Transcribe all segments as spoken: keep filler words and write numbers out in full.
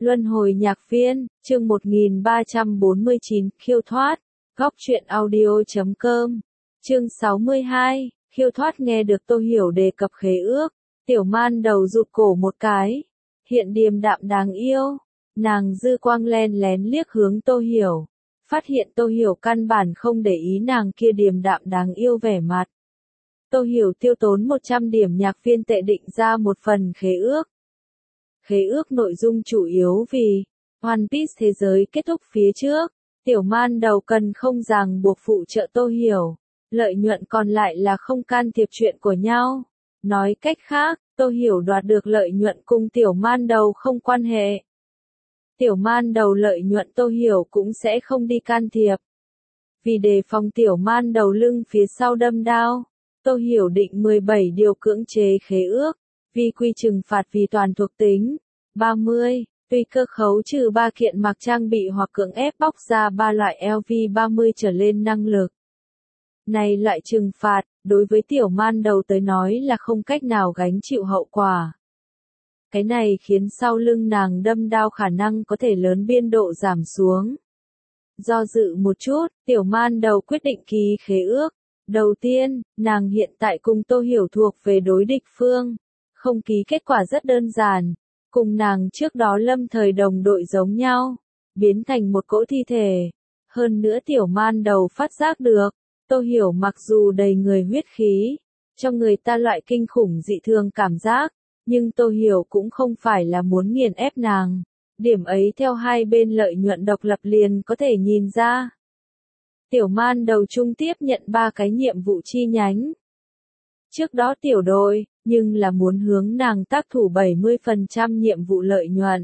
Luân hồi nhạc viên, chương một nghìn ba trăm bốn mươi chín, khiêu thoát, góc truyện audio chấm com, chương sáu mươi hai, khiêu thoát. Nghe được Tô Hiểu đề cập khế ước, Tiểu Man đầu rụt cổ một cái, hiện điềm đạm đáng yêu, nàng dư quang len lén liếc hướng Tô Hiểu, phát hiện Tô Hiểu căn bản không để ý nàng kia điềm đạm đáng yêu vẻ mặt. Tô Hiểu tiêu tốn một trăm điểm nhạc viên tệ định ra một phần khế ước. Khế ước nội dung chủ yếu vì One Piece thế giới kết thúc phía trước, Tiểu Man đầu cần không ràng buộc phụ trợ Tô Hiểu, lợi nhuận còn lại là không can thiệp chuyện của nhau. Nói cách khác, Tô Hiểu đoạt được lợi nhuận cùng Tiểu Man đầu không quan hệ. Tiểu Man đầu lợi nhuận Tô Hiểu cũng sẽ không đi can thiệp. Vì đề phòng Tiểu Man đầu lưng phía sau đâm đao, Tô Hiểu định mười bảy điều cưỡng chế khế ước. Vi quy trừng phạt vì toàn thuộc tính. ba mươi. Tùy cơ khấu trừ ba kiện mặc trang bị hoặc cưỡng ép bóc ra ba loại L V ba mươi trở lên năng lực. Này loại trừng phạt, đối với Tiểu Man đầu tới nói là không cách nào gánh chịu hậu quả. Cái này khiến sau lưng nàng đâm đao khả năng có thể lớn biên độ giảm xuống. Do dự một chút, Tiểu Man đầu quyết định ký khế ước. Đầu tiên, nàng hiện tại cùng Tô Hiểu thuộc về đối địch phương. Không ký kết quả rất đơn giản, cùng nàng trước đó lâm thời đồng đội giống nhau, biến thành một cỗ thi thể. Hơn nữa Tiểu Man đầu phát giác được, Tô Hiểu mặc dù đầy người huyết khí, cho người ta loại kinh khủng dị thường cảm giác, nhưng Tô Hiểu cũng không phải là muốn nghiền ép nàng. Điểm ấy theo hai bên lợi nhuận độc lập liền có thể nhìn ra. Tiểu Man đầu chung tiếp nhận ba cái nhiệm vụ chi nhánh. Trước đó tiểu đội, nhưng là muốn hướng nàng tác thủ bảy mươi phần trăm nhiệm vụ lợi nhuận.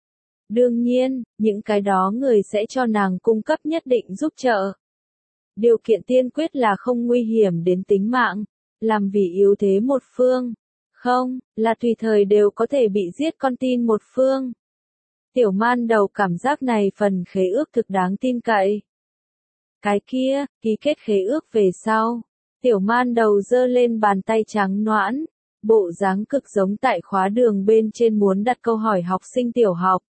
Đương nhiên, những cái đó người sẽ cho nàng cung cấp nhất định giúp trợ. Điều kiện tiên quyết là không nguy hiểm đến tính mạng, làm vì yếu thế một phương. Không, là tùy thời đều có thể bị giết con tin một phương. Tiểu Man đầu cảm giác này phần khế ước thực đáng tin cậy. Cái kia, ký kết khế ước về sau. Tiểu Man đầu giơ lên bàn tay trắng nõn, bộ dáng cực giống tại khóa đường bên trên muốn đặt câu hỏi học sinh tiểu học.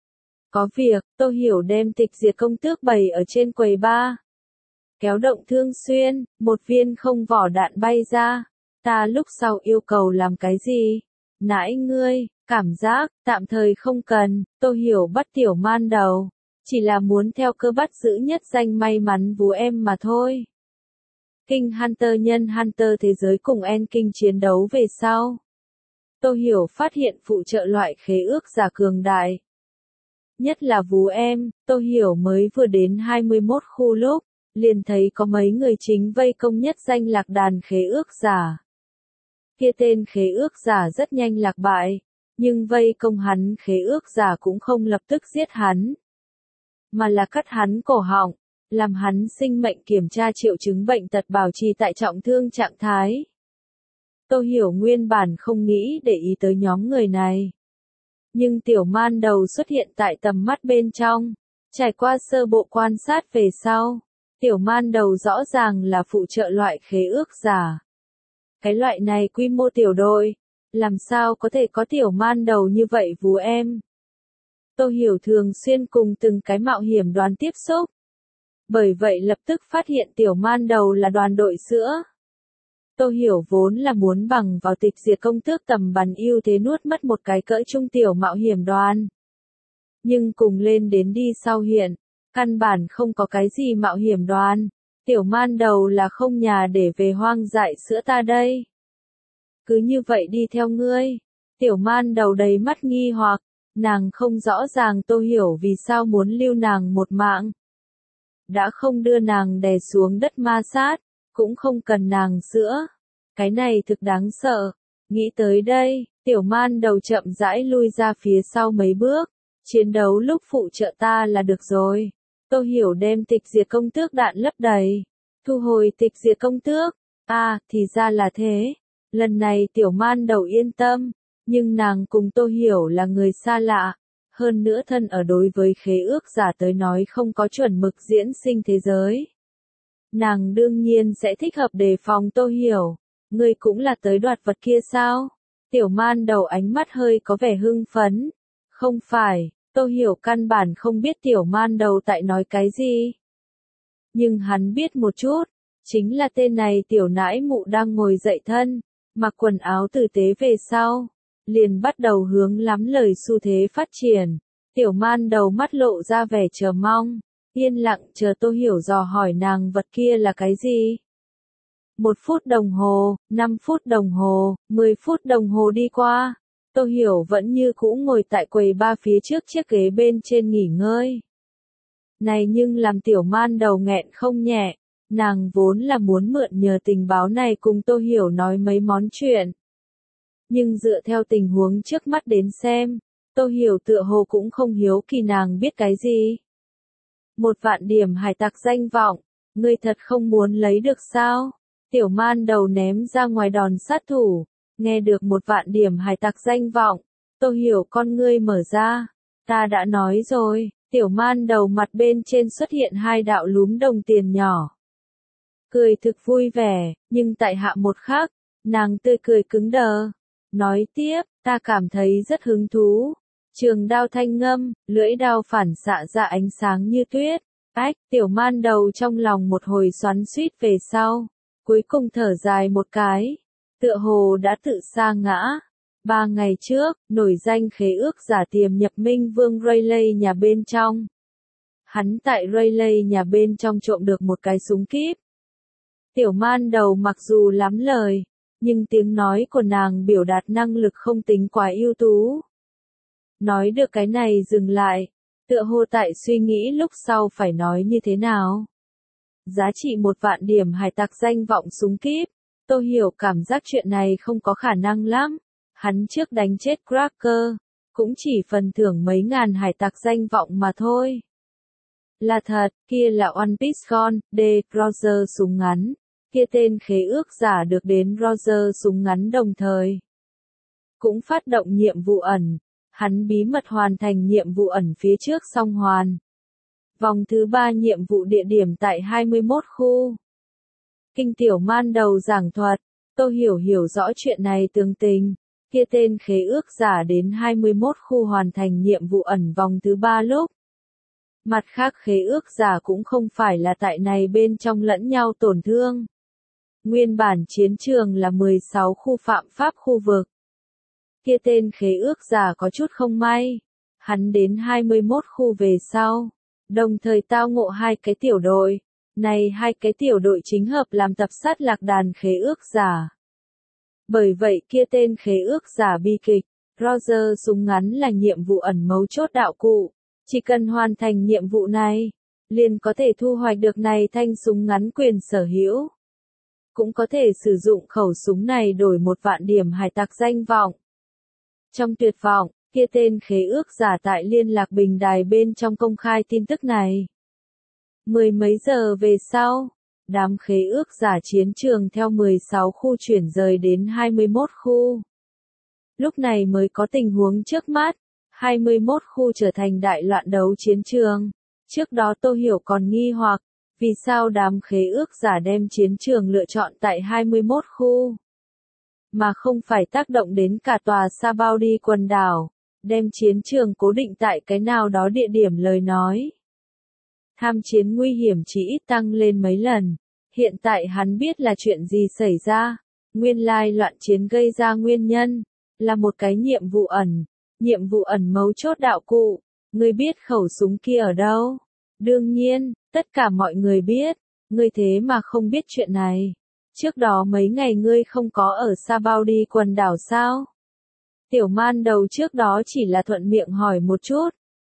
Có việc, Tô Hiểu đem tịch diệt công tước bày ở trên quầy bar. Kéo động thương xuyên, một viên không vỏ đạn bay ra. Ta lúc sau yêu cầu làm cái gì? Nãi ngươi, cảm giác, tạm thời không cần. Tô Hiểu bắt Tiểu Man đầu, chỉ là muốn theo cơ bắt giữ nhất danh may mắn vú em mà thôi. King Hunter nhân Hunter thế giới cùng En King chiến đấu về sau. Tô Hiểu phát hiện phụ trợ loại khế ước giả cường đại. Nhất là vú em, Tô Hiểu mới vừa đến hai mươi mốt khu lúc, liền thấy có mấy người chính vây công nhất danh lạc đàn khế ước giả. Kia tên khế ước giả rất nhanh lạc bại, nhưng vây công hắn khế ước giả cũng không lập tức giết hắn, mà là cắt hắn cổ họng, làm hắn sinh mệnh kiểm tra triệu chứng bệnh tật bảo trì tại trọng thương trạng thái. Tô Hiểu nguyên bản không nghĩ để ý tới nhóm người này. Nhưng Tiểu Man đầu xuất hiện tại tầm mắt bên trong. Trải qua sơ bộ quan sát về sau, Tiểu Man đầu rõ ràng là phụ trợ loại khế ước giả. Cái loại này quy mô tiểu đội, làm sao có thể có Tiểu Man đầu như vậy vú em. Tô Hiểu thường xuyên cùng từng cái mạo hiểm đoàn tiếp xúc. Bởi vậy lập tức phát hiện Tiểu Man đầu là đoàn đội sữa. Tô Hiểu vốn là muốn bằng vào tịch diệt công tước tầm bắn ưu thế nuốt mất một cái cỡ trung tiểu mạo hiểm đoàn. Nhưng cùng lên đến đi sau hiện, căn bản không có cái gì mạo hiểm đoàn. Tiểu Man đầu là không nhà để về hoang dại sữa ta đây. Cứ như vậy đi theo ngươi. Tiểu Man đầu đầy mắt nghi hoặc, nàng không rõ ràng Tô Hiểu vì sao muốn lưu nàng một mạng. Đã không đưa nàng đè xuống đất ma sát, cũng không cần nàng sữa. Cái này thực đáng sợ. Nghĩ tới đây, Tiểu Man đầu chậm rãi lui ra phía sau mấy bước. Chiến đấu lúc phụ trợ ta là được rồi. Tô Hiểu đem tịch diệt công tước đạn lấp đầy. Thu hồi tịch diệt công tước. À, thì ra là thế. Lần này Tiểu Man đầu yên tâm. Nhưng nàng cùng Tô Hiểu là người xa lạ. Hơn nữa thân ở đối với khế ước giả tới nói không có chuẩn mực diễn sinh thế giới. Nàng đương nhiên sẽ thích hợp đề phòng Tô Hiểu. Ngươi cũng là tới đoạt vật kia sao? Tiểu Man đầu ánh mắt hơi có vẻ hưng phấn. Không phải, Tô Hiểu căn bản không biết Tiểu Man Đầu tại nói cái gì. Nhưng hắn biết một chút, chính là tên này tiểu nãi mụ đang ngồi dậy thân, mặc quần áo tử tế về sau, liền bắt đầu hướng lắm lời xu thế phát triển. Tiểu Man Đầu mắt lộ ra vẻ chờ mong, yên lặng chờ Tô Hiểu dò hỏi nàng vật kia là cái gì. Một phút đồng hồ, năm phút đồng hồ, mười phút đồng hồ đi qua, Tô Hiểu vẫn như cũ ngồi tại quầy ba phía trước chiếc ghế bên trên nghỉ ngơi. Này nhưng làm Tiểu Man Đầu nghẹn không nhẹ, nàng vốn là muốn mượn nhờ tình báo này cùng Tô Hiểu nói mấy món chuyện. Nhưng dựa theo tình huống trước mắt đến xem, Tô Hiểu tựa hồ cũng không hiếu kỳ nàng biết cái gì. Một vạn điểm hải tặc danh vọng, ngươi thật không muốn lấy được sao? Tiểu Man Đầu ném ra ngoài đòn sát thủ, nghe được một vạn điểm hải tặc danh vọng, Tô Hiểu con ngươi mở ra, ta đã nói rồi. Tiểu Man Đầu mặt bên trên xuất hiện hai đạo lúm đồng tiền nhỏ. Cười thực vui vẻ, nhưng tại hạ một khắc, nàng tươi cười cứng đờ. Nói tiếp, ta cảm thấy rất hứng thú. Trường đao thanh ngâm, lưỡi đao phản xạ ra ánh sáng như tuyết. Ách, Tiểu Man Đầu trong lòng một hồi xoắn xuýt về sau. Cuối cùng thở dài một cái. Tựa hồ đã tự sa ngã. Ba ngày trước, nổi danh khế ước giả tiềm nhập Minh Vương Rayleigh nhà bên trong. Hắn tại Rayleigh nhà bên trong trộm được một cái súng kíp. Tiểu Man Đầu mặc dù lắm lời, nhưng tiếng nói của nàng biểu đạt năng lực không tính quá ưu tú. Nói được cái này dừng lại, tựa hồ tại suy nghĩ lúc sau phải nói như thế nào. Giá trị một vạn điểm hải tặc danh vọng súng kíp, Tô Hiểu cảm giác chuyện này không có khả năng lắm. Hắn trước đánh chết Cracker, cũng chỉ phần thưởng mấy ngàn hải tặc danh vọng mà thôi. Là thật, kia là One Piece Gun, D. Roger súng ngắn. Kia tên khế ước giả được đến Roger súng ngắn đồng thời. Cũng phát động nhiệm vụ ẩn. Hắn bí mật hoàn thành nhiệm vụ ẩn phía trước song hoàn. Vòng thứ ba nhiệm vụ địa điểm tại hai mươi mốt khu. Kinh Tiểu Man Đầu giảng thuật, Tô Hiểu hiểu rõ chuyện này tường tình. Kia tên khế ước giả đến hai mươi mốt khu hoàn thành nhiệm vụ ẩn vòng thứ ba lúc. Mặt khác khế ước giả cũng không phải là tại này bên trong lẫn nhau tổn thương. Nguyên bản chiến trường là mười sáu khu phạm pháp khu vực. Kia tên khế ước giả có chút không may. Hắn đến hai mươi mốt khu về sau. Đồng thời tao ngộ hai cái tiểu đội. Này hai cái tiểu đội chính hợp làm tập sát lạc đàn khế ước giả. Bởi vậy kia tên khế ước giả bi kịch, Roger súng ngắn là nhiệm vụ ẩn mấu chốt đạo cụ. Chỉ cần hoàn thành nhiệm vụ này, liền có thể thu hoạch được này thanh súng ngắn quyền sở hữu. Cũng có thể sử dụng khẩu súng này đổi một vạn điểm hải tặc danh vọng. Trong tuyệt vọng, kia tên khế ước giả tại liên lạc bình đài bên trong công khai tin tức này. Mười mấy giờ về sau, đám khế ước giả chiến trường theo mười sáu khu chuyển rời đến hai mươi mốt khu. Lúc này mới có tình huống trước mắt, hai mươi mốt khu trở thành đại loạn đấu chiến trường. Trước đó Tô Hiểu còn nghi hoặc, vì sao đám khế ước giả đem chiến trường lựa chọn tại hai mươi mốt khu, mà không phải tác động đến cả tòa Sabaody quần đảo, đem chiến trường cố định tại cái nào đó địa điểm lời nói. Tham chiến nguy hiểm chỉ ít tăng lên mấy lần. Hiện tại hắn biết là chuyện gì xảy ra. Nguyên lai loạn chiến gây ra nguyên nhân, là một cái nhiệm vụ ẩn. Nhiệm vụ ẩn mấu chốt đạo cụ. Ngươi biết khẩu súng kia ở đâu? Đương nhiên, tất cả mọi người biết. Ngươi thế mà không biết chuyện này. Trước đó mấy ngày ngươi không có ở Sabaody quần đảo sao? Tiểu Man Đầu trước đó chỉ là thuận miệng hỏi một chút.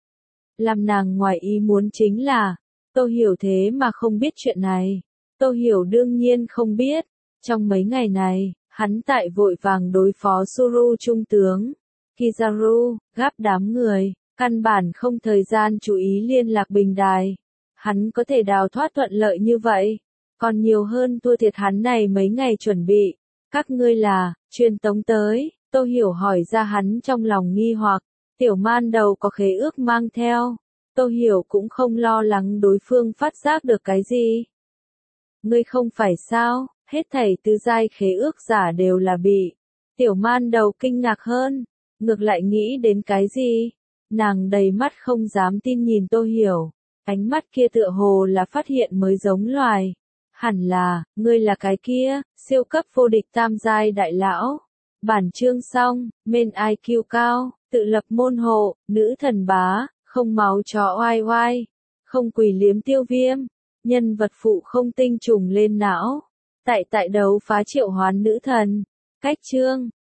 Làm nàng ngoài ý muốn chính là, Tô Hiểu thế mà không biết chuyện này. Tô Hiểu đương nhiên không biết. Trong mấy ngày này, hắn tại vội vàng đối phó Suru trung tướng. Kizaru, gáp đám người, căn bản không thời gian chú ý liên lạc bình đài. Hắn có thể đào thoát thuận lợi như vậy. Còn nhiều hơn thua thiệt hắn này mấy ngày chuẩn bị. Các ngươi là, truyền tống tới. Tô Hiểu hỏi ra hắn trong lòng nghi hoặc. Tiểu Man Đầu có khế ước mang theo. Tô Hiểu cũng không lo lắng đối phương phát giác được cái gì. Ngươi không phải sao, hết thảy tứ giai khế ước giả đều là bị. Tiểu Man Đầu kinh ngạc hơn, ngược lại nghĩ đến cái gì? Nàng đầy mắt không dám tin nhìn Tô Hiểu. Ánh mắt kia tựa hồ là phát hiện mới giống loài. Hẳn là, ngươi là cái kia, siêu cấp vô địch tam giai đại lão. Bản chương xong, men i kiu cao, tự lập môn hộ, nữ thần bá, không máu chó oai oai, không quỷ liếm tiêu viêm, nhân vật phụ không tinh trùng lên não. Tại tại đấu phá triệu hoán nữ thần. Cách chương